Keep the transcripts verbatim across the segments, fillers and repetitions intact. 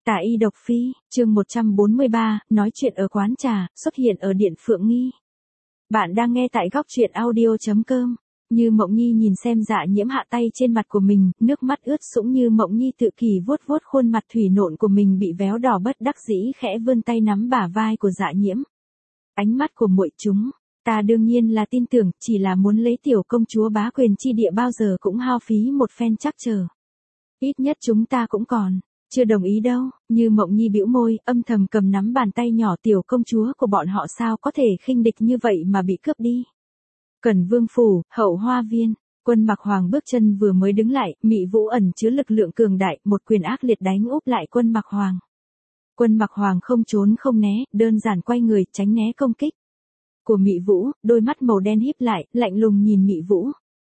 Tả y độc phi, chương một trăm bốn mươi ba, nói chuyện ở quán trà, xuất hiện ở Điện Phượng Nghi. Bạn đang nghe tại góc truyện audio chấm com. Như Mộng Nhi nhìn xem Dạ Nhiễm hạ tay trên mặt của mình, nước mắt ướt sũng. Như Mộng Nhi tự kỷ vuốt vuốt khuôn mặt thủy nộn của mình bị véo đỏ, bất đắc dĩ khẽ vươn tay nắm bả vai của Dạ Nhiễm. Ánh mắt của muội chúng, ta đương nhiên là tin tưởng, chỉ là muốn lấy tiểu công chúa bá quyền chi địa bao giờ cũng hao phí một phen chắc chờ. Ít nhất chúng ta cũng còn chưa đồng ý đâu. Như Mộng Nhi bĩu môi, âm thầm cầm nắm bàn tay nhỏ tiểu công chúa của bọn họ sao có thể khinh địch như vậy mà bị cướp đi. Cẩn Vương phủ, hậu hoa viên, Quân Mặc Hoàng bước chân vừa mới đứng lại, Mị Vũ ẩn chứa lực lượng cường đại, một quyền ác liệt đánh úp lại Quân Mặc Hoàng. Quân Mặc Hoàng không trốn không né, đơn giản quay người tránh né công kích của Mị Vũ, đôi mắt màu đen híp lại, lạnh lùng nhìn Mị Vũ.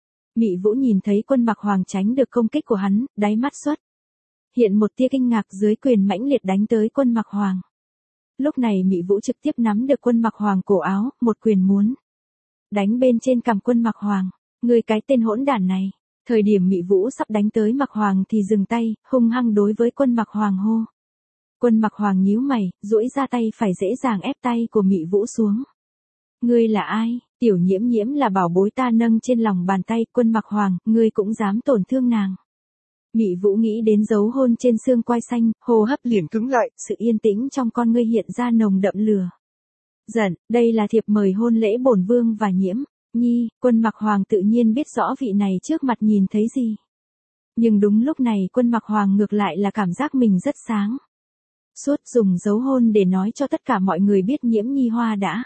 Mị Vũ nhìn thấy Quân Mặc Hoàng tránh được công kích của hắn, đáy mắt xuất hiện một tia kinh ngạc, dưới quyền mãnh liệt đánh tới Quân Mặc Hoàng. Lúc này Mị Vũ trực tiếp nắm được Quân Mặc Hoàng cổ áo, một quyền muốn đánh bên trên cằm Quân Mặc Hoàng. Người cái tên hỗn đản này. Thời điểm Mị Vũ sắp đánh tới Mặc Hoàng thì dừng tay, hung hăng đối với Quân Mặc Hoàng hô. Quân Mặc Hoàng nhíu mày, duỗi ra tay phải dễ dàng ép tay của Mị Vũ xuống. Ngươi là ai? Tiểu Nhiễm Nhiễm là bảo bối ta nâng trên lòng bàn tay. Quân Mặc Hoàng, ngươi cũng dám tổn thương nàng. Mị Vũ nghĩ đến dấu hôn trên xương quai xanh, hô hấp liền cứng lại, sự yên tĩnh trong con ngươi hiện ra nồng đậm lửa giận. Đây là thiệp mời hôn lễ bổn vương và Nhiễm Nhi. Quân Mặc Hoàng tự nhiên biết rõ vị này trước mặt nhìn thấy gì. Nhưng đúng lúc này Quân Mặc Hoàng ngược lại là cảm giác mình rất sáng suốt, dùng dấu hôn để nói cho tất cả mọi người biết Nhiễm Nhi Hoa đã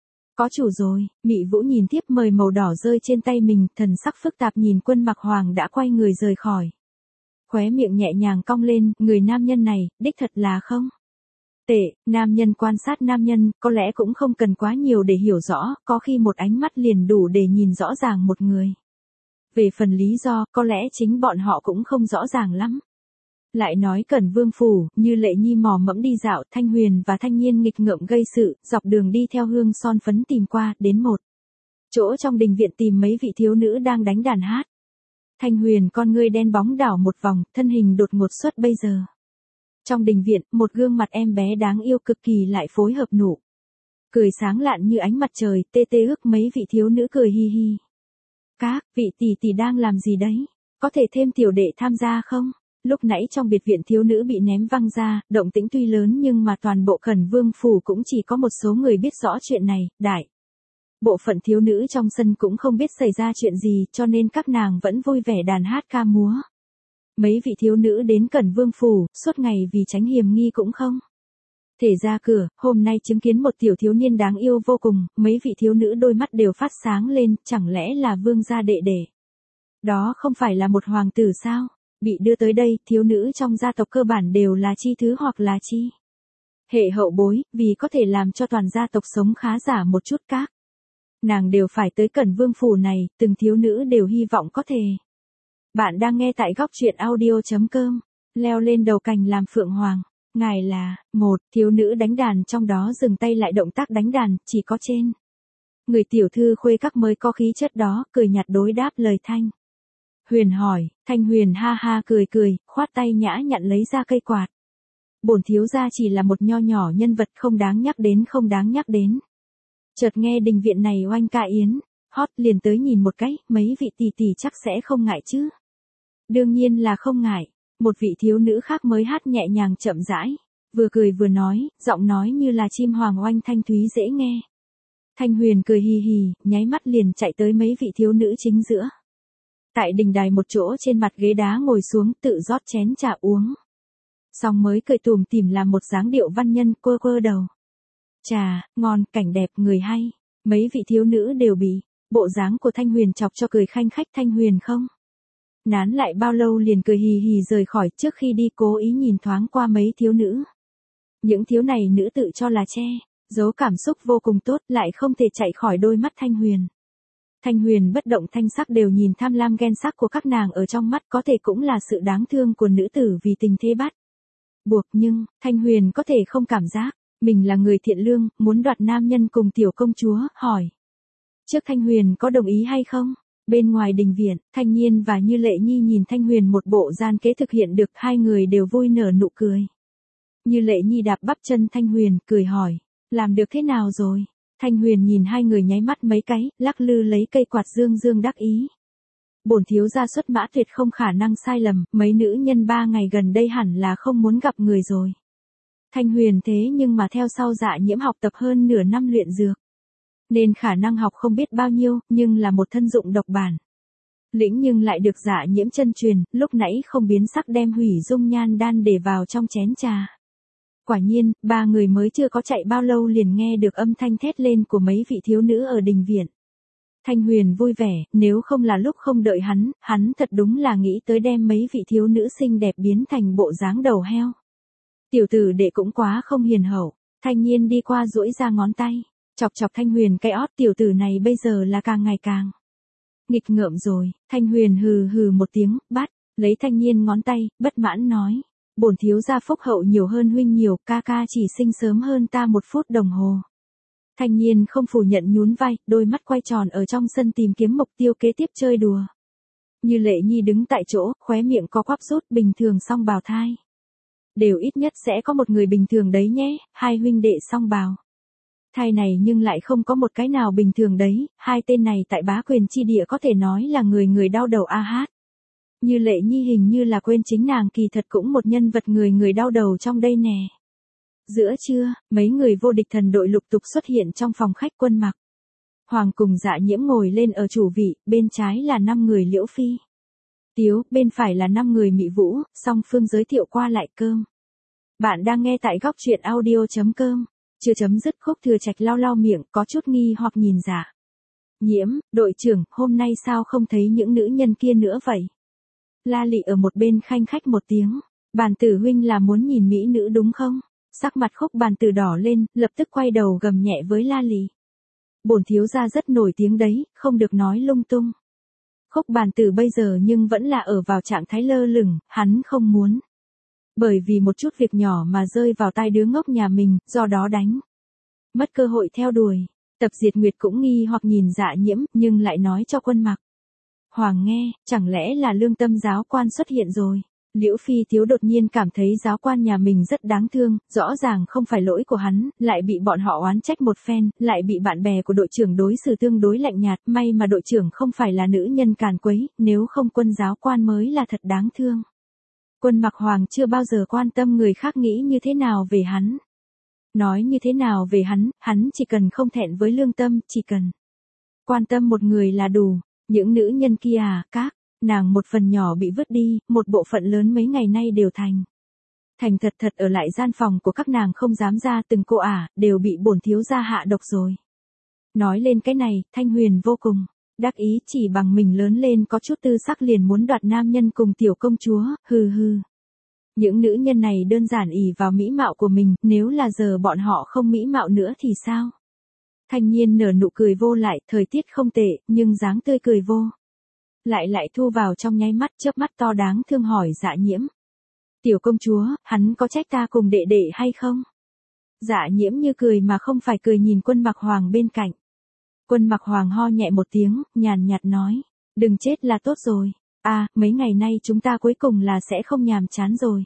có chủ rồi. Mị Vũ nhìn thiếp mời màu đỏ rơi trên tay mình, thần sắc phức tạp nhìn Quân Mặc Hoàng đã quay người rời khỏi. Khóe miệng nhẹ nhàng cong lên, người nam nhân này, đích thật là không tệ. Nam nhân quan sát nam nhân, có lẽ cũng không cần quá nhiều để hiểu rõ, có khi một ánh mắt liền đủ để nhìn rõ ràng một người. Về phần lý do, có lẽ chính bọn họ cũng không rõ ràng lắm. Lại nói Cẩn Vương phủ, Như Lệ Nhi mò mẫm đi dạo, Thanh Huyền và Thanh Nhiên nghịch ngợm gây sự, dọc đường đi theo hương son phấn tìm qua, đến một chỗ trong đình viện tìm mấy vị thiếu nữ đang đánh đàn hát. Thanh Huyền con ngươi đen bóng đảo một vòng, thân hình đột ngột xuất bây giờ. Trong đình viện, một gương mặt em bé đáng yêu cực kỳ lại phối hợp nụ cười sáng lạn như ánh mặt trời, tê tê ước mấy vị thiếu nữ cười hi hi. Các vị tỷ tỷ đang làm gì đấy? Có thể thêm tiểu đệ tham gia không? Lúc nãy trong biệt viện thiếu nữ bị ném văng ra, động tĩnh tuy lớn nhưng mà toàn bộ Cẩn Vương phủ cũng chỉ có một số người biết rõ chuyện này, đại bộ phận thiếu nữ trong sân cũng không biết xảy ra chuyện gì, cho nên các nàng vẫn vui vẻ đàn hát ca múa. Mấy vị thiếu nữ đến Cẩn Vương phủ, suốt ngày vì tránh hiểm nghi cũng không thể ra cửa, hôm nay chứng kiến một tiểu thiếu niên đáng yêu vô cùng, mấy vị thiếu nữ đôi mắt đều phát sáng lên, chẳng lẽ là vương gia đệ đệ? Đó không phải là một hoàng tử sao? Bị đưa tới đây, thiếu nữ trong gia tộc cơ bản đều là chi thứ hoặc là chi hệ hậu bối, vì có thể làm cho toàn gia tộc sống khá giả một chút, các nàng đều phải tới Cẩn Vương phủ này, từng thiếu nữ đều hy vọng có thể. Bạn đang nghe tại góc truyện audio chấm com, leo lên đầu cành làm phượng hoàng. Ngài là, một, thiếu nữ đánh đàn trong đó dừng tay lại động tác đánh đàn, chỉ có trên người tiểu thư khuê các mới có khí chất đó, cười nhạt đối đáp lời Thanh Huyền hỏi. Thanh Huyền ha ha cười cười, khoát tay nhã nhặn lấy ra cây quạt. Bổn thiếu gia chỉ là một nho nhỏ nhân vật, không đáng nhắc đến không đáng nhắc đến. Chợt nghe đình viện này oanh ca yến hót, liền tới nhìn một cái, mấy vị tỷ tỷ chắc sẽ không ngại chứ? Đương nhiên là không ngại. Một vị thiếu nữ khác mới hát nhẹ nhàng chậm rãi, vừa cười vừa nói, giọng nói như là chim hoàng oanh thanh thúy dễ nghe. Thanh Huyền cười hì hì, nháy mắt liền chạy tới mấy vị thiếu nữ chính giữa. Tại đình đài một chỗ trên mặt ghế đá ngồi xuống, tự rót chén trà uống. Xong mới cười tủm tỉm làm một dáng điệu văn nhân, quơ quơ đầu. Trà, ngon, cảnh đẹp, người hay. Mấy vị thiếu nữ đều bị bộ dáng của Thanh Huyền chọc cho cười khanh khách. Thanh Huyền không nán lại bao lâu liền cười hì hì rời khỏi, trước khi đi cố ý nhìn thoáng qua mấy thiếu nữ. Những thiếu này nữ tự cho là che giấu cảm xúc vô cùng tốt, lại không thể chạy khỏi đôi mắt Thanh Huyền. Thanh Huyền bất động thanh sắc đều nhìn tham lam ghen sắc của các nàng ở trong mắt, có thể cũng là sự đáng thương của nữ tử vì tình thế bắt buộc, nhưng Thanh Huyền có thể không cảm giác mình là người thiện lương, muốn đoạt nam nhân cùng tiểu công chúa, hỏi trước Thanh Huyền có đồng ý hay không? Bên ngoài đình viện, Thanh Nhiên và Như Lệ Nhi nhìn Thanh Huyền một bộ gian kế thực hiện được, hai người đều vui nở nụ cười. Như Lệ Nhi đạp bắp chân Thanh Huyền, cười hỏi, làm được thế nào rồi? Thanh Huyền nhìn hai người nháy mắt mấy cái, lắc lư lấy cây quạt dương dương đắc ý. Bổn thiếu gia xuất mã tuyệt không khả năng sai lầm, mấy nữ nhân ba ngày gần đây hẳn là không muốn gặp người rồi. Thanh Huyền thế nhưng mà theo sau Dạ Nhiễm học tập hơn nửa năm luyện dược. Nên khả năng học không biết bao nhiêu, nhưng là một thân dụng độc bản. Lĩnh nhưng lại được Dạ Nhiễm chân truyền, lúc nãy không biến sắc đem hủy dung nhan đan để vào trong chén trà. Quả nhiên, ba người mới chưa có chạy bao lâu liền nghe được âm thanh thét lên của mấy vị thiếu nữ ở đình viện. Thanh Huyền vui vẻ, nếu không là lúc không đợi hắn, hắn thật đúng là nghĩ tới đem mấy vị thiếu nữ xinh đẹp biến thành bộ dáng đầu heo. Tiểu tử đệ cũng quá không hiền hậu. Thanh Nhiên đi qua duỗi ra ngón tay, chọc chọc Thanh Huyền cái ót, tiểu tử này bây giờ là càng ngày càng nghịch ngợm rồi. Thanh Huyền hừ hừ một tiếng, bắt, lấy Thanh Nhiên ngón tay, bất mãn nói, bổn thiếu gia phúc hậu nhiều hơn huynh nhiều, ca ca chỉ sinh sớm hơn ta một phút đồng hồ. Thanh Nhiên không phủ nhận nhún vai, đôi mắt quay tròn ở trong sân tìm kiếm mục tiêu kế tiếp chơi đùa. Như Lệ Nhi đứng tại chỗ, khóe miệng có quắp rút, bình thường song bào thai. Đều ít nhất sẽ có một người bình thường đấy nhé, hai huynh đệ song bào thai này nhưng lại không có một cái nào bình thường đấy, hai tên này tại bá quyền chi địa có thể nói là người người đau đầu a hát. Như Lệ Nhi hình như là quên chính nàng kỳ thật cũng một nhân vật người người đau đầu trong đây nè. Giữa trưa, mấy người vô địch thần đội lục tục xuất hiện trong phòng khách Quân Mặc. Hoàng cùng Dạ Nhiễm ngồi lên ở chủ vị, bên trái là năm người Liễu Phi, Tiếu, bên phải là năm người Mị Vũ, song phương giới thiệu qua lại cơm. Bạn đang nghe tại góc truyện audio.com. Chưa chấm dứt Khúc Thừa Trạch lau lau miệng, có chút nghi hoặc nhìn Dạ Nhiễm, đội trưởng, hôm nay sao không thấy những nữ nhân kia nữa vậy? La Lị ở một bên khanh khách một tiếng, Bàn Tử huynh là muốn nhìn mỹ nữ đúng không? Sắc mặt Khúc Bàn Tử đỏ lên, lập tức quay đầu gầm nhẹ với La Lị. Bổn thiếu gia rất nổi tiếng đấy, không được nói lung tung. Khúc Bàn Tử bây giờ nhưng vẫn là ở vào trạng thái lơ lửng, hắn không muốn bởi vì một chút việc nhỏ mà rơi vào tai đứa ngốc nhà mình, do đó đánh mất cơ hội theo đuổi. Tập Diệt Nguyệt cũng nghi hoặc nhìn Dạ Nhiễm, nhưng lại nói cho Quân Mặc. Hoàng nghe, chẳng lẽ là Lương Tâm giáo quan xuất hiện rồi? Liễu Phi Tiếu đột nhiên cảm thấy giáo quan nhà mình rất đáng thương, rõ ràng không phải lỗi của hắn, lại bị bọn họ oán trách một phen, lại bị bạn bè của đội trưởng đối xử tương đối lạnh nhạt, may mà đội trưởng không phải là nữ nhân càn quấy, nếu không Quân giáo quan mới là thật đáng thương. Quân Mặc Hoàng chưa bao giờ quan tâm người khác nghĩ như thế nào về hắn. Nói như thế nào về hắn, hắn chỉ cần không thẹn với lương tâm, chỉ cần quan tâm một người là đủ. Những nữ nhân kia à, các nàng một phần nhỏ bị vứt đi, một bộ phận lớn mấy ngày nay đều thành thành thật thật ở lại gian phòng của các nàng không dám ra, từng cô ả, đều bị bổn thiếu gia hạ độc rồi. Nói lên cái này, Thanh Huyền vô cùng đắc ý, chỉ bằng mình lớn lên có chút tư sắc liền muốn đoạt nam nhân cùng tiểu công chúa, hừ hừ. Những nữ nhân này đơn giản ỷ vào mỹ mạo của mình, nếu là giờ bọn họ không mỹ mạo nữa thì sao? Thanh Nhiên nở nụ cười vô lại, thời tiết không tệ, nhưng dáng tươi cười vô lại lại thu vào trong nháy mắt, chớp mắt to đáng thương hỏi Dạ Nhiễm. Tiểu công chúa, hắn có trách ta cùng đệ đệ hay không? Dạ Nhiễm như cười mà không phải cười nhìn Quân Mặc Hoàng bên cạnh. Quân Mặc Hoàng ho nhẹ một tiếng, nhàn nhạt nói, đừng chết là tốt rồi. À, mấy ngày nay chúng ta cuối cùng là sẽ không nhàm chán rồi.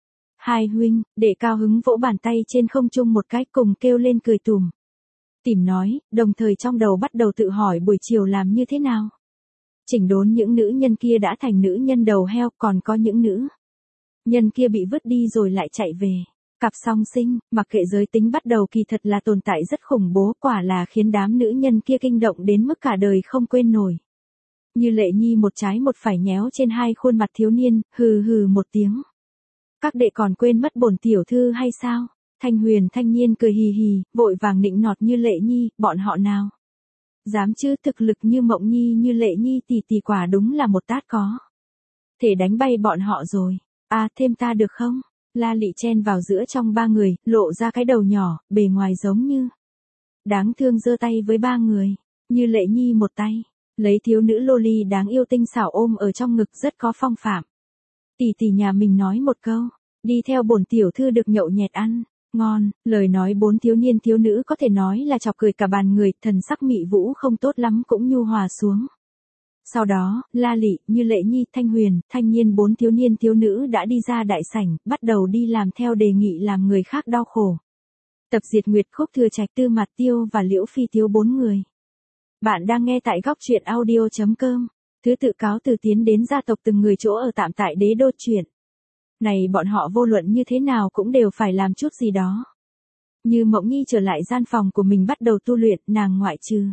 Hai huynh, đệ cao hứng vỗ bàn tay trên không trung một cái, cùng kêu lên cười tùm tìm nói, đồng thời trong đầu bắt đầu tự hỏi buổi chiều làm như thế nào. Chỉnh đốn những nữ nhân kia đã thành nữ nhân đầu heo, còn có những nữ nhân kia bị vứt đi rồi lại chạy về. Cặp song sinh, mặc kệ giới tính bắt đầu kỳ thật là tồn tại rất khủng bố, quả là khiến đám nữ nhân kia kinh động đến mức cả đời không quên nổi. Như Lệ Nhi một trái một phải nhéo trên hai khuôn mặt thiếu niên, hừ hừ một tiếng. Các đệ còn quên mất bổn tiểu thư hay sao? Thanh Huyền Thanh Nhiên cười hì hì, vội vàng nịnh nọt Như Lệ Nhi, bọn họ nào dám chứ, thực lực như Mộng Nhi Như Lệ Nhi tỷ tỷ quả đúng là một tát có thể đánh bay bọn họ rồi. À, thêm ta được không? La Lị chen vào giữa trong ba người, lộ ra cái đầu nhỏ, bề ngoài giống như đáng thương, giơ tay với ba người. Như Lệ Nhi một tay lấy thiếu nữ loli đáng yêu tinh xảo ôm ở trong ngực, rất có phong phạm. Tỷ tỷ nhà mình nói một câu, đi theo bổn tiểu thư được nhậu nhẹt ăn ngon. Lời nói bốn thiếu niên thiếu nữ có thể nói là chọc cười cả bàn người, thần sắc Mị Vũ không tốt lắm cũng nhu hòa xuống. Sau đó, La Lị, Như Lệ Nhi, Thanh Huyền, Thanh Nhiên bốn thiếu niên thiếu nữ đã đi ra đại sảnh, bắt đầu đi làm theo đề nghị làm người khác đau khổ. Tập Diệt Nguyệt, Khúc Thừa Trạch, Tư Mạt Tiêu và Liễu Phi Tiếu bốn người. Bạn đang nghe tại góc truyện audio chấm com. Thứ tự cáo từ tiến đến gia tộc từng người chỗ ở tạm tại đế đô truyện. Này bọn họ vô luận như thế nào cũng đều phải làm chút gì đó. Như Mộng Nhi trở lại gian phòng của mình bắt đầu tu luyện, nàng ngoại trừ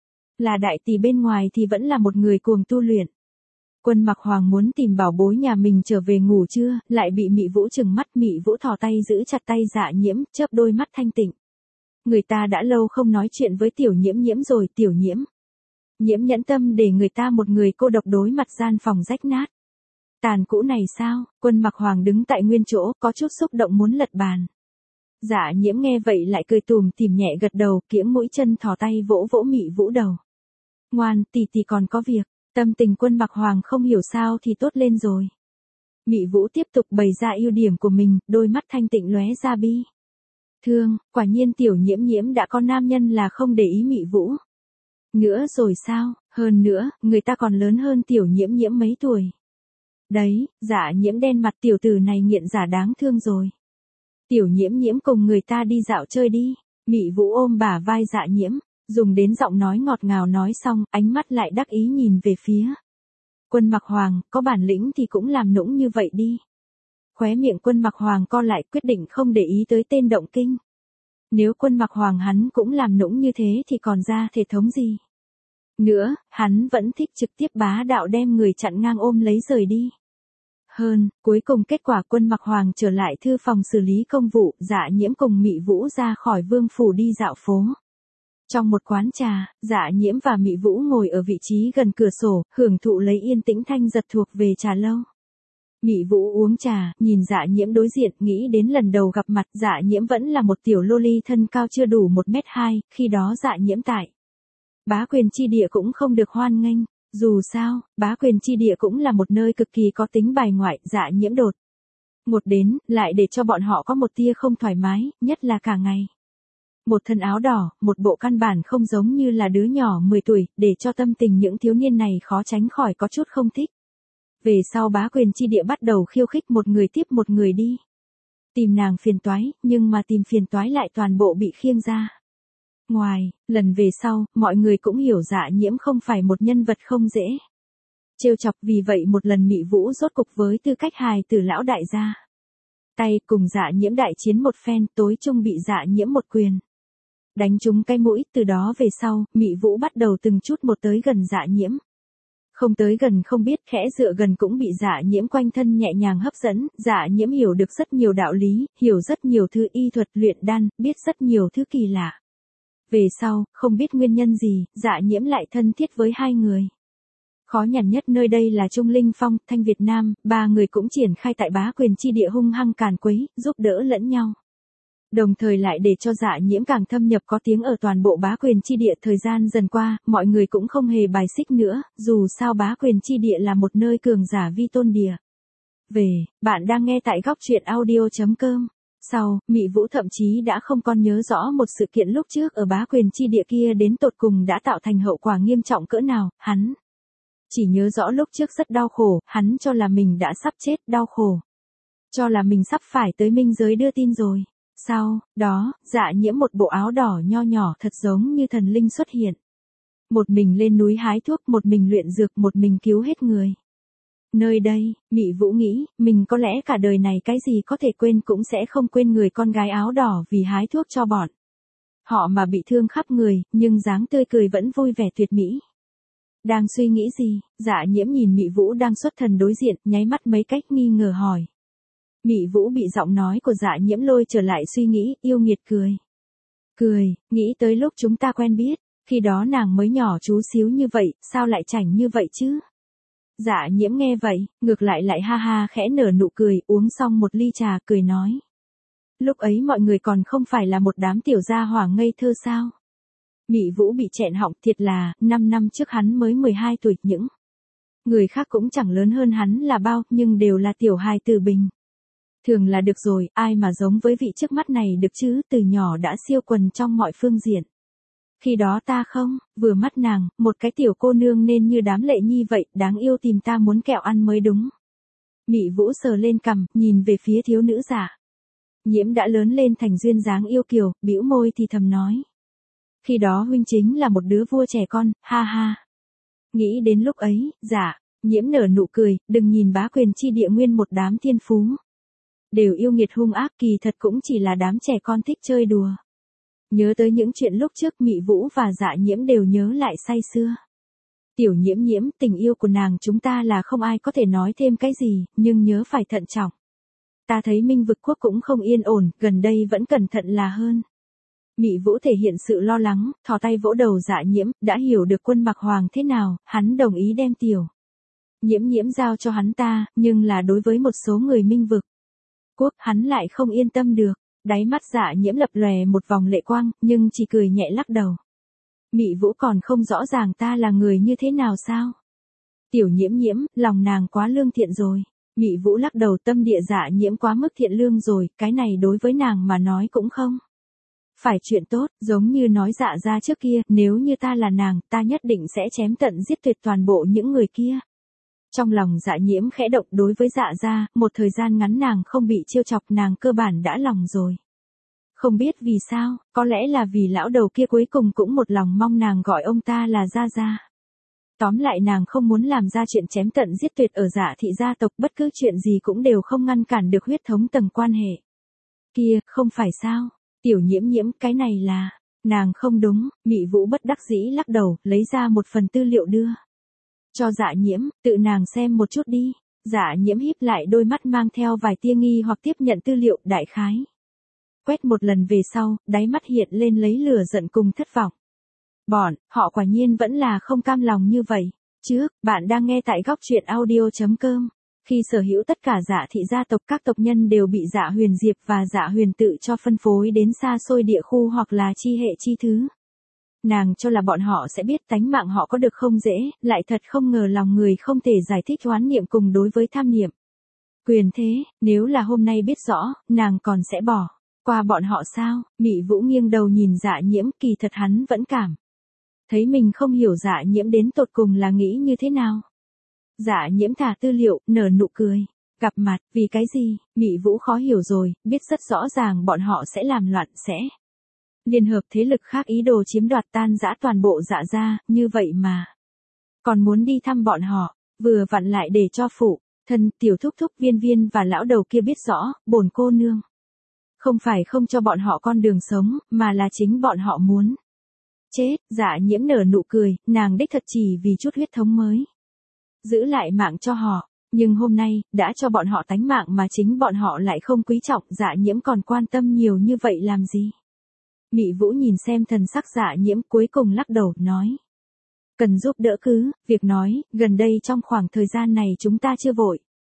là đại tỷ bên ngoài thì vẫn là một người cuồng tu luyện. Quân Mặc Hoàng muốn tìm bảo bối nhà mình trở về ngủ trưa, lại bị Mị Vũ trừng mắt. Mị Vũ thò tay giữ chặt tay Dạ Nhiễm, chớp đôi mắt thanh tịnh. Người ta đã lâu không nói chuyện với Tiểu Nhiễm Nhiễm rồi. Tiểu Nhiễm Nhiễm nhẫn tâm để người ta một người cô độc đối mặt gian phòng rách nát tàn cũ này sao? Quân Mặc Hoàng đứng tại nguyên chỗ, có chút xúc động muốn lật bàn. Dạ Nhiễm nghe vậy lại cười tùm tìm nhẹ gật đầu, kiễng mũi chân thò tay vỗ vỗ Mị Vũ đầu. Ngoan, tỷ tỷ còn có việc. Tâm tình Quân Mặc Hoàng không hiểu sao thì tốt lên rồi. Mị Vũ tiếp tục bày ra ưu điểm của mình, đôi mắt thanh tịnh lóe ra bi thương. Quả nhiên Tiểu Nhiễm Nhiễm đã có nam nhân là không để ý Mị Vũ nữa rồi sao? Hơn nữa, người ta còn lớn hơn Tiểu Nhiễm Nhiễm mấy tuổi. Đấy, Dạ Nhiễm đen mặt, tiểu tử này nghiện giả đáng thương rồi. Tiểu Nhiễm Nhiễm cùng người ta đi dạo chơi đi. Mị Vũ ôm bả vai Dạ Nhiễm, dùng đến giọng nói ngọt ngào nói xong, ánh mắt lại đắc ý nhìn về phía Quân Mặc Hoàng, có bản lĩnh thì cũng làm nũng như vậy đi. Khóe miệng Quân Mặc Hoàng co lại, quyết định không để ý tới tên động kinh. Nếu Quân Mặc Hoàng hắn cũng làm nũng như thế thì còn ra thể thống gì nữa, hắn vẫn thích trực tiếp bá đạo đem người chặn ngang ôm lấy rời đi. Hơn, cuối cùng kết quả Quân Mặc Hoàng trở lại thư phòng xử lý công vụ, Dạ Nhiễm cùng Mị Vũ ra khỏi vương phủ đi dạo phố. Trong một quán trà, Dạ Nhiễm và Mị Vũ ngồi ở vị trí gần cửa sổ, hưởng thụ lấy yên tĩnh thanh giật thuộc về trà lâu. Mị Vũ uống trà, nhìn Dạ Nhiễm đối diện, nghĩ đến lần đầu gặp mặt, Dạ Nhiễm vẫn là một tiểu loli thân cao chưa đủ một mét hai, khi đó Dạ Nhiễm tại Bá Quyền chi địa cũng không được hoan nghênh. Dù sao, Bá Quyền chi địa cũng là một nơi cực kỳ có tính bài ngoại. Dạ Nhiễm đột ngột đến, lại để cho bọn họ có một tia không thoải mái, nhất là cả ngày. Một thân áo đỏ, một bộ căn bản không giống như là đứa nhỏ mười tuổi, để cho tâm tình những thiếu niên này khó tránh khỏi có chút không thích. Về sau Bá Quyền chi địa bắt đầu khiêu khích một người tiếp một người đi tìm nàng phiền toái, nhưng mà tìm phiền toái lại toàn bộ bị khiêng ra ngoài. Lần về sau, mọi người cũng hiểu Dạ Nhiễm không phải một nhân vật không dễ trêu chọc, vì vậy một lần Mị Vũ rốt cục với tư cách hài tử lão đại gia tay cùng Dạ Nhiễm đại chiến một phen, tối chung bị Dạ Nhiễm một quyền đánh trúng cái mũi. Từ đó về sau, Mị Vũ bắt đầu từng chút một tới gần Dạ Nhiễm. Không tới gần không biết, khẽ dựa gần cũng bị Dạ Nhiễm quanh thân nhẹ nhàng hấp dẫn. Dạ Nhiễm hiểu được rất nhiều đạo lý, hiểu rất nhiều thứ y thuật luyện đan, biết rất nhiều thứ kỳ lạ. Về sau, không biết nguyên nhân gì, Dạ Nhiễm lại thân thiết với hai người. Khó nhằn nhất nơi đây là Trung Linh Phong, Thanh Việt Nam, ba người cũng triển khai tại Bá Quyền chi địa hung hăng càn quấy, giúp đỡ lẫn nhau. Đồng thời lại để cho Dạ Nhiễm càng thâm nhập có tiếng ở toàn bộ Bá Quyền chi địa. Thời gian dần qua, mọi người cũng không hề bài xích nữa, dù sao Bá Quyền chi địa là một nơi cường giả vi tôn địa. Về, bạn đang nghe tại góc truyện audio chấm com. Sau, Mị Vũ thậm chí đã không còn nhớ rõ một sự kiện lúc trước ở Bá Quyền chi địa kia đến tột cùng đã tạo thành hậu quả nghiêm trọng cỡ nào. Hắn chỉ nhớ rõ lúc trước rất đau khổ, hắn cho là mình đã sắp chết, đau khổ, cho là mình sắp phải tới minh giới đưa tin rồi. Sau đó, Dạ Nhiễm một bộ áo đỏ nho nhỏ thật giống như thần linh xuất hiện. Một mình lên núi hái thuốc, một mình luyện dược, một mình cứu hết người. Nơi đây, Mị Vũ nghĩ, mình có lẽ cả đời này cái gì có thể quên cũng sẽ không quên người con gái áo đỏ vì hái thuốc cho bọn họ mà bị thương khắp người, nhưng dáng tươi cười vẫn vui vẻ tuyệt mỹ. Đang suy nghĩ gì? Dạ Nhiễm nhìn Mị Vũ đang xuất thần đối diện, nháy mắt mấy cách nghi ngờ hỏi. Mị Vũ bị giọng nói của Dạ Nhiễm lôi trở lại suy nghĩ, yêu nghiệt cười. Cười, nghĩ tới lúc chúng ta quen biết, khi đó nàng mới nhỏ chú xíu như vậy, sao lại chảnh như vậy chứ? Dạ Nhiễm nghe vậy, ngược lại lại ha ha khẽ nở nụ cười, uống xong một ly trà, cười nói. Lúc ấy mọi người còn không phải là một đám tiểu gia hỏa ngây thơ sao? Mị Vũ bị chẹn họng, thiệt là, năm năm trước hắn mới mười hai tuổi, những người khác cũng chẳng lớn hơn hắn là bao, nhưng đều là tiểu hài tử bình thường là được rồi, ai mà giống với vị trước mắt này được chứ, từ nhỏ đã siêu quần trong mọi phương diện. Khi đó ta không, vừa mắt nàng, một cái tiểu cô nương nên như đám lệ nhi vậy, đáng yêu tìm ta muốn kẹo ăn mới đúng. Mị Vũ sờ lên cằm, nhìn về phía thiếu nữ Dạ Nhiễm đã lớn lên thành duyên dáng yêu kiều, bĩu môi thì thầm nói. Khi đó huynh chính là một đứa vua trẻ con, ha ha. Nghĩ đến lúc ấy, Dạ Nhiễm nở nụ cười, đừng nhìn bá quyền chi địa nguyên một đám thiên phú. Đều yêu nghiệt hung ác, kỳ thật cũng chỉ là đám trẻ con thích chơi đùa. Nhớ tới những chuyện lúc trước Mị Vũ và Dạ Nhiễm đều nhớ lại say sưa. Tiểu Nhiễm Nhiễm, tình yêu của nàng chúng ta là không ai có thể nói thêm cái gì, nhưng nhớ phải thận trọng. Ta thấy Minh Vực Quốc cũng không yên ổn, gần đây vẫn cẩn thận là hơn. Mị Vũ thể hiện sự lo lắng, thò tay vỗ đầu Dạ Nhiễm, đã hiểu được Quân Mặc Hoàng thế nào, hắn đồng ý đem Tiểu Nhiễm Nhiễm giao cho hắn ta, nhưng là đối với một số người Minh Vực Quốc, hắn lại không yên tâm được. Đáy mắt Dạ Nhiễm lập lòe một vòng lệ quang, nhưng chỉ cười nhẹ lắc đầu. Mị Vũ còn không rõ ràng ta là người như thế nào sao? Tiểu Nhiễm Nhiễm, lòng nàng quá lương thiện rồi. Mị Vũ lắc đầu, tâm địa Dạ Nhiễm quá mức thiện lương rồi, cái này đối với nàng mà nói cũng không phải chuyện tốt, giống như nói Dạ gia trước kia, nếu như ta là nàng, ta nhất định sẽ chém tận giết tuyệt toàn bộ những người kia. Trong lòng Dạ Nhiễm khẽ động, đối với Dạ gia, một thời gian ngắn nàng không bị trêu chọc, nàng cơ bản đã lòng rồi. Không biết vì sao, có lẽ là vì lão đầu kia cuối cùng cũng một lòng mong nàng gọi ông ta là Gia Gia. Tóm lại nàng không muốn làm ra chuyện chém tận giết tuyệt ở Dạ thị gia tộc, bất cứ chuyện gì cũng đều không ngăn cản được huyết thống tầng quan hệ. Kia, không phải sao? Tiểu Nhiễm Nhiễm, cái này là, nàng không đúng. Mị Vũ bất đắc dĩ lắc đầu, lấy ra một phần tư liệu đưa cho Dạ Nhiễm, tự nàng xem một chút đi. Dạ Nhiễm híp lại đôi mắt mang theo vài tia nghi hoặc tiếp nhận tư liệu, đại khái quét một lần về sau, đáy mắt hiện lên lấy lửa giận cùng thất vọng. Bọn họ quả nhiên vẫn là không cam lòng như vậy. Trước, bạn đang nghe tại góc truyện audio chấm com. Khi sở hữu tất cả Dạ thị gia tộc, các tộc nhân đều bị Dạ Huyền Diệp và Dạ Huyền tự cho phân phối đến xa xôi địa khu hoặc là chi hệ chi thứ. Nàng cho là bọn họ sẽ biết tánh mạng họ có được không dễ, lại thật không ngờ lòng người không thể giải thích oán niệm cùng đối với tham niệm. Quyền thế, nếu là hôm nay biết rõ, nàng còn sẽ bỏ qua bọn họ sao? Mị Vũ nghiêng đầu nhìn Dạ Nhiễm, kỳ thật hắn vẫn cảm thấy mình không hiểu Dạ Nhiễm đến tột cùng là nghĩ như thế nào. Dạ Nhiễm thả tư liệu, nở nụ cười. Gặp mặt, vì cái gì? Mị Vũ khó hiểu rồi, biết rất rõ ràng bọn họ sẽ làm loạn, sẽ liên hợp thế lực khác ý đồ chiếm đoạt tan rã toàn bộ Dạ gia, như vậy mà còn muốn đi thăm bọn họ, vừa vặn lại để cho phụ thân Tiểu Thúc Thúc Viên Viên và lão đầu kia biết rõ, bổn cô nương không phải không cho bọn họ con đường sống, mà là chính bọn họ muốn chết. Dạ Nhiễm nở nụ cười, nàng đích thật chỉ vì chút huyết thống mới giữ lại mạng cho họ, nhưng hôm nay, đã cho bọn họ tánh mạng mà chính bọn họ lại không quý trọng, Dạ Nhiễm còn quan tâm nhiều như vậy làm gì? Mị Vũ nhìn xem thần sắc Dạ Nhiễm, cuối cùng lắc đầu, nói. Cần giúp đỡ cứ, việc nói, gần đây trong khoảng thời gian này chúng ta chưa vội.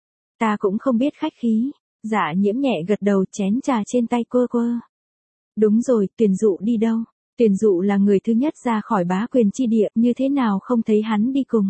Ta cũng không biết khách khí. Dạ Nhiễm nhẹ gật đầu, chén trà trên tay quơ quơ. Đúng rồi, Tuyển Dụ đi đâu? Tuyển Dụ là người thứ nhất ra khỏi bá quyền chi địa, như thế nào không thấy hắn đi cùng?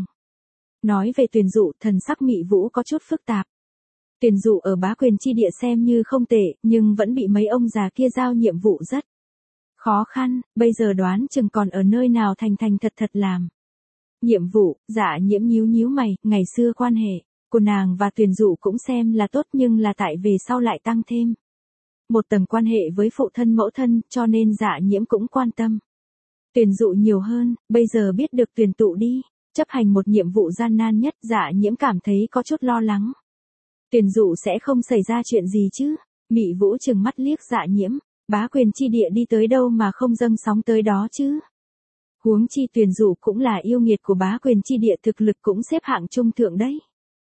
Nói về Tuyển Dụ, thần sắc Mị Vũ có chút phức tạp. Tuyển Dụ ở bá quyền chi địa xem như không tệ, nhưng vẫn bị mấy ông già kia giao nhiệm vụ rất khó khăn, bây giờ đoán chừng còn ở nơi nào thành thành thật thật làm nhiệm vụ. Dạ Nhiễm nhíu nhíu mày, ngày xưa quan hệ của nàng và Tuyển Dụ cũng xem là tốt, nhưng là tại về sau lại tăng thêm một tầng quan hệ với phụ thân mẫu thân, cho nên Dạ Nhiễm cũng quan tâm Tuyển Dụ nhiều hơn. Bây giờ biết được Tuyển Tụ đi chấp hành một nhiệm vụ gian nan nhất, Dạ Nhiễm cảm thấy có chút lo lắng. Tuyển Dụ sẽ không xảy ra chuyện gì chứ? Mị Vũ trừng mắt liếc Dạ Nhiễm, bá quyền chi địa đi tới đâu mà không dâng sóng tới đó chứ? Huống chi Tuyển Dụ cũng là yêu nghiệt của bá quyền chi địa, thực lực cũng xếp hạng trung thượng đấy.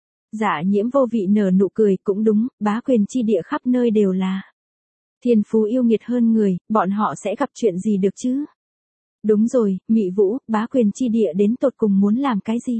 Dạ Nhiễm vô vị nở nụ cười, cũng đúng, bá quyền chi địa khắp nơi đều là thiên phú yêu nghiệt hơn người, bọn họ sẽ gặp chuyện gì được chứ? Đúng rồi, Mị Vũ, bá quyền chi địa đến tột cùng muốn làm cái gì?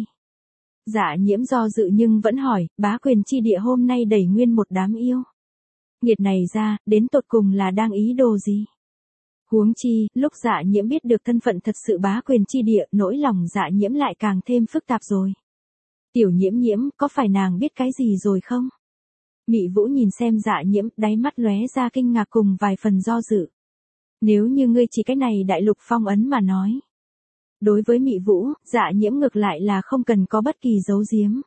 Dạ Nhiễm do dự nhưng vẫn hỏi, bá quyền chi địa hôm nay đẩy nguyên một đám yêu nghiệt này ra, đến tột cùng là đang ý đồ gì? Huống chi, lúc Dạ Nhiễm biết được thân phận thật sự bá quyền chi địa, nỗi lòng Dạ Nhiễm lại càng thêm phức tạp rồi. Tiểu Nhiễm Nhiễm, có phải nàng biết cái gì rồi không? Mị Vũ nhìn xem Dạ Nhiễm, đáy mắt lóe ra kinh ngạc cùng vài phần do dự. Nếu như ngươi chỉ cái này đại lục phong ấn mà nói. Đối với Mị Vũ, Dạ Nhiễm ngược lại là không cần có bất kỳ giấu giếm.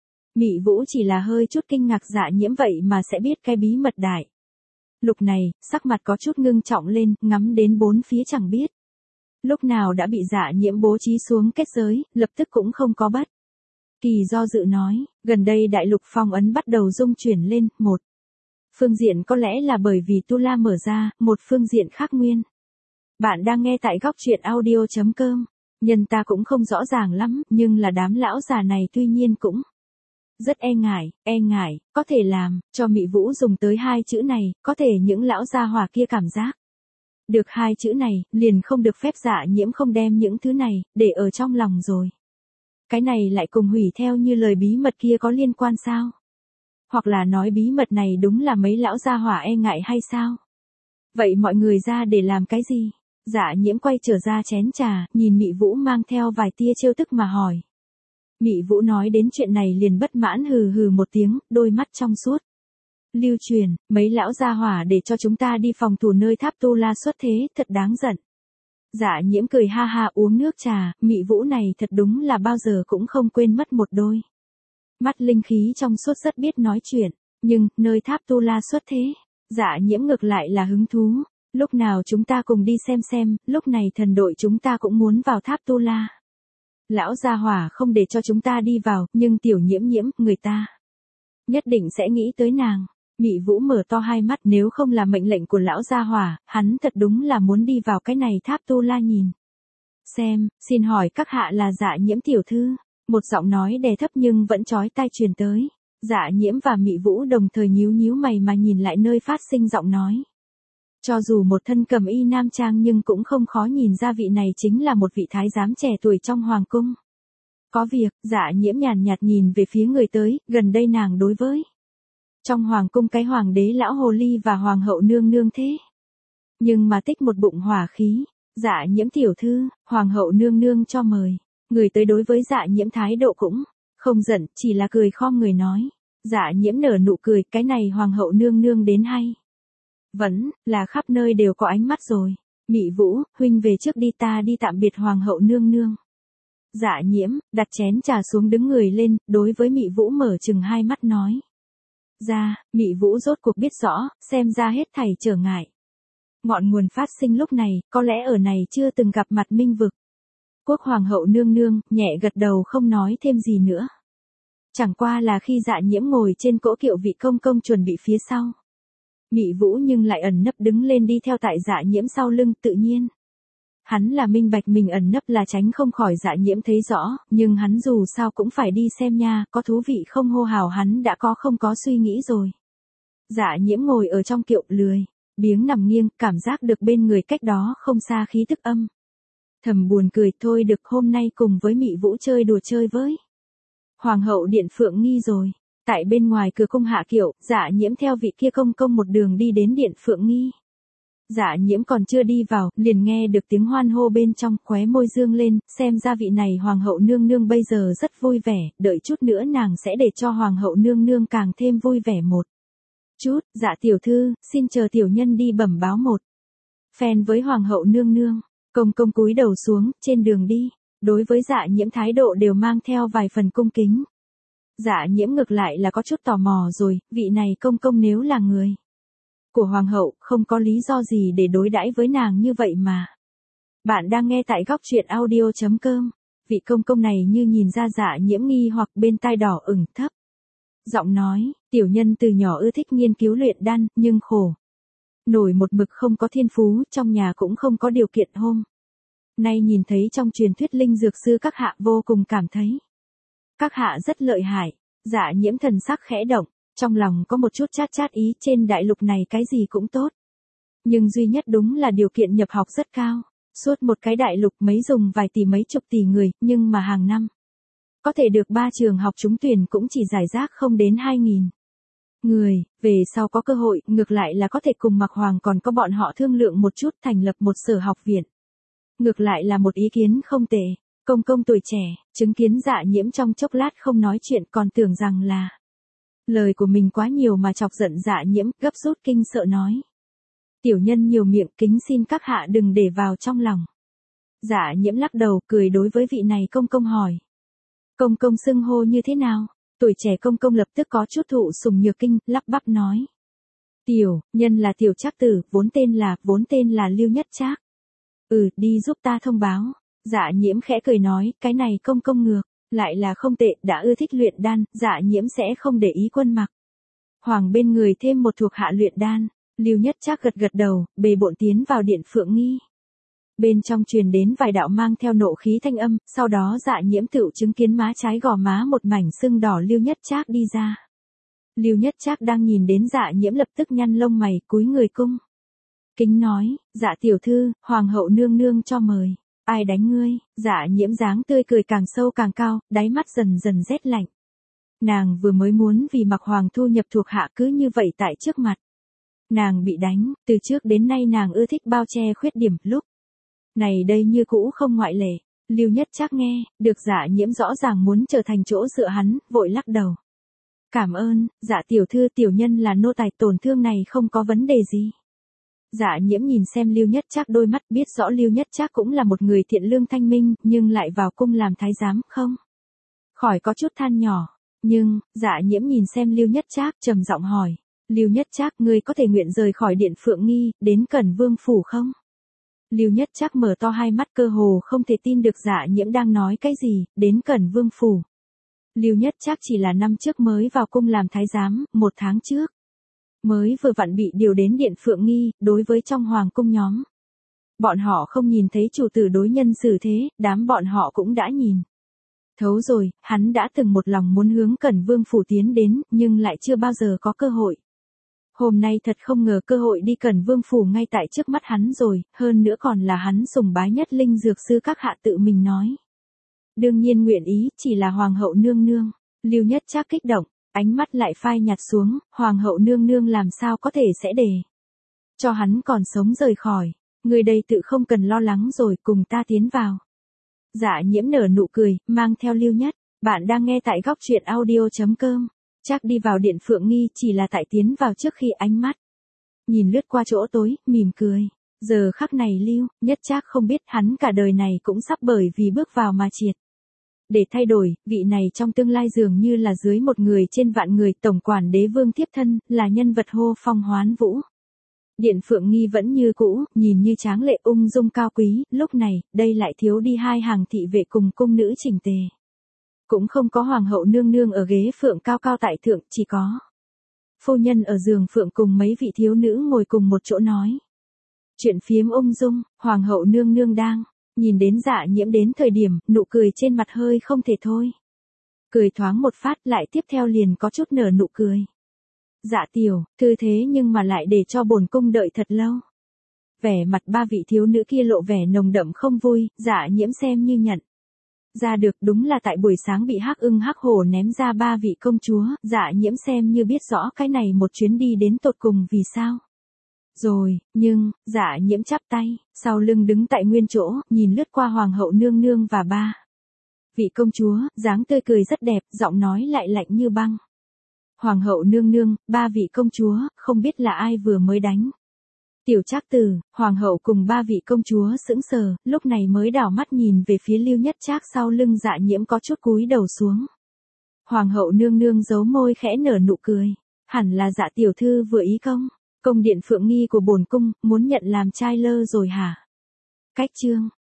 Mị Vũ chỉ là hơi chút kinh ngạc Dạ Nhiễm vậy mà sẽ biết cái bí mật đại lục này, sắc mặt có chút ngưng trọng lên, ngắm đến bốn phía chẳng biết. Lúc nào đã bị Dạ Nhiễm bố trí xuống kết giới, lập tức cũng không có bất kỳ do dự nói, gần đây đại lục phong ấn bắt đầu rung chuyển lên, một phương diện có lẽ là bởi vì Tu La mở ra, một phương diện khác nguyên. Bạn đang nghe tại góc truyện audio chấm com, nhân ta cũng không rõ ràng lắm, nhưng là đám lão già này tuy nhiên cũng rất e ngại, e ngại, có thể làm, cho Mị Vũ dùng tới hai chữ này, có thể những lão gia hỏa kia cảm giác. Được hai chữ này, liền không được phép Dạ Nhiễm không đem những thứ này, để ở trong lòng rồi. Cái này lại cùng hủy theo như lời bí mật kia có liên quan sao? Hoặc là nói bí mật này đúng là mấy lão gia hỏa e ngại hay sao? Vậy mọi người ra để làm cái gì? Dạ Nhiễm quay trở ra chén trà, nhìn Mị Vũ mang theo vài tia trêu tức mà hỏi. Mị Vũ nói đến chuyện này liền bất mãn hừ hừ một tiếng, đôi mắt trong suốt. Lưu truyền, mấy lão gia hỏa để cho chúng ta đi phòng thủ nơi tháp Tu La xuất thế, thật đáng giận. Dạ Nhiễm cười ha ha uống nước trà, Mị Vũ này thật đúng là bao giờ cũng không quên mất một đôi. Mắt linh khí trong suốt rất biết nói chuyện, nhưng, nơi tháp Tu La xuất thế, Dạ Nhiễm ngược lại là hứng thú. Lúc nào chúng ta cùng đi xem xem, lúc này thần đội chúng ta cũng muốn vào tháp Tu La. Lão gia hỏa không để cho chúng ta đi vào, nhưng Tiểu Nhiễm Nhiễm, người ta nhất định sẽ nghĩ tới nàng. Mị Vũ mở to hai mắt, nếu không là mệnh lệnh của lão gia hỏa, hắn thật đúng là muốn đi vào cái này tháp Tu La nhìn xem. Xin hỏi các hạ là Dạ Nhiễm tiểu thư? Một giọng nói đè thấp nhưng vẫn chói tai truyền tới. Dạ Nhiễm và Mị Vũ đồng thời nhíu nhíu mày mà nhìn lại nơi phát sinh giọng nói. Cho dù một thân cầm y nam trang nhưng cũng không khó nhìn ra vị này chính là một vị thái giám trẻ tuổi trong hoàng cung. Có việc, Dạ Nhiễm nhàn nhạt nhìn về phía người tới, gần đây nàng đối với trong hoàng cung cái hoàng đế lão hồ ly và hoàng hậu nương nương thế. Nhưng mà tích một bụng hỏa khí. Dạ Nhiễm tiểu thư, hoàng hậu nương nương cho mời. Người tới đối với Dạ Nhiễm thái độ cũng không giận, chỉ là cười khom người nói. Dạ Nhiễm nở nụ cười, cái này hoàng hậu nương nương đến hay. Vẫn là khắp nơi đều có ánh mắt rồi. Mị Vũ, huynh về trước đi, ta đi tạm biệt hoàng hậu nương nương. Dạ Nhiễm, đặt chén trà xuống đứng người lên, đối với Mị Vũ mở chừng hai mắt nói. Ra, Mị Vũ rốt cuộc biết rõ, xem ra hết thảy trở ngại. Ngọn nguồn phát sinh lúc này, có lẽ ở này chưa từng gặp mặt minh vực. Quốc hoàng hậu nương nương, nhẹ gật đầu không nói thêm gì nữa. Chẳng qua là khi Dạ Nhiễm ngồi trên cỗ kiệu vị công công chuẩn bị phía sau. Mị Vũ nhưng lại ẩn nấp đứng lên đi theo tại Dạ Nhiễm sau lưng, tự nhiên. Hắn là minh bạch mình ẩn nấp là tránh không khỏi Dạ Nhiễm thấy rõ, nhưng hắn dù sao cũng phải đi xem nha, có thú vị không hô hào hắn đã có không có suy nghĩ rồi. Dạ Nhiễm ngồi ở trong kiệu lười, biếng nằm nghiêng, cảm giác được bên người cách đó không xa khí tức âm. Thầm buồn cười, thôi được, hôm nay cùng với Mị Vũ chơi đùa chơi với Hoàng hậu điện Phượng Nghi rồi. Tại bên ngoài cửa cung hạ kiệu, Dạ Nhiễm theo vị kia công công một đường đi đến điện Phượng Nghi. Dạ Nhiễm còn chưa đi vào, liền nghe được tiếng hoan hô bên trong, khóe môi dương lên, xem ra vị này hoàng hậu nương nương bây giờ rất vui vẻ, đợi chút nữa nàng sẽ để cho hoàng hậu nương nương càng thêm vui vẻ một chút. Dạ tiểu thư, xin chờ tiểu nhân đi bẩm báo một phen với hoàng hậu nương nương. Công công cúi đầu xuống, trên đường đi, đối với Dạ Nhiễm thái độ đều mang theo vài phần cung kính. Dạ Nhiễm ngược lại là có chút tò mò rồi, vị này công công nếu là người của hoàng hậu, không có lý do gì để đối đãi với nàng như vậy mà. Bạn đang nghe tại góc truyện audio chấm com. Vị công công này như nhìn ra Dạ Nhiễm nghi hoặc bên tai đỏ ửng thấp giọng nói, tiểu nhân từ nhỏ ưa thích nghiên cứu luyện đan, nhưng khổ nổi một mực không có thiên phú, trong nhà cũng không có điều kiện, hôm nay nhìn thấy trong truyền thuyết linh dược sư các hạ vô cùng cảm thấy các hạ rất lợi hại. Dạ Nhiễm thần sắc khẽ động, trong lòng có một chút chát chát ý, trên đại lục này cái gì cũng tốt. Nhưng duy nhất đúng là điều kiện nhập học rất cao. Suốt một cái đại lục mấy dùng vài tỷ mấy chục tỷ người, nhưng mà hàng năm có thể được ba trường học trúng tuyển cũng chỉ giải rác không đến hai nghìn người. Về sau có cơ hội, ngược lại là có thể cùng Mạc Hoàng còn có bọn họ thương lượng một chút, thành lập một sở học viện. Ngược lại là một ý kiến không tệ. Công công tuổi trẻ, chứng kiến Dạ Nhiễm trong chốc lát không nói chuyện, còn tưởng rằng là lời của mình quá nhiều mà chọc giận Dạ Nhiễm, gấp rút kinh sợ nói. Tiểu nhân nhiều miệng, kính xin các hạ đừng để vào trong lòng. Dạ Nhiễm lắc đầu, cười đối với vị này công công hỏi. Công công xưng hô như thế nào? Tuổi trẻ công công lập tức có chút thụ sùng nhược kinh, lắp bắp nói. Tiểu, nhân là Tiểu Trác Tử, vốn tên là, vốn tên là Lưu Nhất Trác. Ừ, đi giúp ta thông báo. Dạ Nhiễm khẽ cười nói, cái này công công ngược, lại là không tệ, đã ưa thích luyện đan, Dạ Nhiễm sẽ không để ý quân mặc. Hoàng bên người thêm một thuộc hạ luyện đan, Lưu Nhất Trác gật gật đầu, bề bộn tiến vào điện Phượng Nghi. Bên trong truyền đến vài đạo mang theo nộ khí thanh âm, sau đó Dạ Nhiễm tựu chứng kiến má trái gò má một mảnh sưng đỏ Lưu Nhất Trác đi ra. Lưu Nhất Trác đang nhìn đến Dạ Nhiễm lập tức nhăn lông mày, cúi người cung. Kính nói, Dạ tiểu thư, hoàng hậu nương nương cho mời. Ai đánh ngươi? Dạ Nhiễm dáng tươi cười càng sâu càng cao, đáy mắt dần dần rét lạnh. Nàng vừa mới muốn vì Mặc Hoàng thu nhập thuộc hạ cứ như vậy tại trước mặt. Nàng bị đánh, từ trước đến nay nàng ưa thích bao che khuyết điểm, lúc này đây như cũ không ngoại lệ. Lưu Nhất Trác nghe, được Dạ Nhiễm rõ ràng muốn trở thành chỗ dựa hắn, vội lắc đầu. Cảm ơn, Dạ tiểu thư, tiểu nhân là nô tài, tổn thương này không có vấn đề gì. Dạ Nhiễm nhìn xem Lưu Nhất Trác đôi mắt, biết rõ Lưu Nhất Trác cũng là một người thiện lương thanh minh, nhưng lại vào cung làm thái giám, không khỏi có chút than nhỏ. Nhưng, Dạ Nhiễm nhìn xem Lưu Nhất Trác, trầm giọng hỏi. Lưu Nhất Trác, ngươi có thể nguyện rời khỏi điện Phượng Nghi, đến Cẩn Vương phủ không? Lưu Nhất Trác mở to hai mắt, cơ hồ không thể tin được Dạ Nhiễm đang nói cái gì, đến Cẩn Vương phủ. Lưu Nhất Trác chỉ là năm trước mới vào cung làm thái giám, một tháng trước mới vừa vặn bị điều đến điện Phượng Nghi, đối với trong hoàng cung nhóm. Bọn họ không nhìn thấy chủ tử đối nhân xử thế, đám bọn họ cũng đã nhìn thấu rồi, hắn đã từng một lòng muốn hướng Cẩn Vương phủ tiến đến, nhưng lại chưa bao giờ có cơ hội. Hôm nay thật không ngờ cơ hội đi Cẩn Vương phủ ngay tại trước mắt hắn rồi, hơn nữa còn là hắn sùng bái nhất linh dược sư các hạ tự mình nói. Đương nhiên nguyện ý, chỉ là hoàng hậu nương nương. Lưu Nhất Trác kích động, ánh mắt lại phai nhạt xuống, hoàng hậu nương nương làm sao có thể sẽ để cho hắn còn sống rời khỏi. Người đây tự không cần lo lắng rồi, cùng ta tiến vào. Dạ Nhiễm nở nụ cười, mang theo Lưu Nhất. Bạn đang nghe tại góc truyện audio chấm com. Trác đi vào điện Phượng Nghi chỉ là tại tiến vào trước khi ánh mắt nhìn lướt qua chỗ tối, mỉm cười. Giờ khắc này Lưu Nhất Trác không biết hắn cả đời này cũng sắp bởi vì bước vào mà triệt để thay đổi, vị này trong tương lai dường như là dưới một người trên vạn người, tổng quản đế vương tiếp thân, là nhân vật hô phong hoán vũ. Điện Phượng Nghi vẫn như cũ, nhìn như tráng lệ ung dung cao quý, lúc này, đây lại thiếu đi hai hàng thị vệ cùng cung nữ chỉnh tề. Cũng không có hoàng hậu nương nương ở ghế phượng cao cao tại thượng, chỉ có phu nhân ở giường phượng cùng mấy vị thiếu nữ ngồi cùng một chỗ nói chuyện phiếm ung dung. Hoàng hậu nương nương đang nhìn đến Dạ Nhiễm đến thời điểm, nụ cười trên mặt hơi không thể thôi. Cười thoáng một phát, lại tiếp theo liền có chút nở nụ cười. Dạ tiểu, thư thế nhưng mà lại để cho bổn cung đợi thật lâu. Vẻ mặt ba vị thiếu nữ kia lộ vẻ nồng đậm không vui, Dạ Nhiễm xem như nhận ra được, đúng là tại buổi sáng bị Hắc Ưng Hắc Hổ ném ra ba vị công chúa, Dạ Nhiễm xem như biết rõ cái này một chuyến đi đến tột cùng vì sao. Rồi, nhưng, Dạ Nhiễm chắp tay, sau lưng đứng tại nguyên chỗ, nhìn lướt qua hoàng hậu nương nương và ba vị công chúa, dáng tươi cười rất đẹp, giọng nói lại lạnh như băng. Hoàng hậu nương nương, ba vị công chúa, không biết là ai vừa mới đánh Tiểu Trác Tử. Hoàng hậu cùng ba vị công chúa sững sờ, lúc này mới đảo mắt nhìn về phía Lưu Nhất Trác, sau lưng Dạ Nhiễm có chút cúi đầu xuống. Hoàng hậu nương nương giấu môi khẽ nở nụ cười, hẳn là Dạ tiểu thư vừa ý công công điện Phượng Nghi của bổn cung, muốn nhận làm trai lơ rồi hả? Cách chương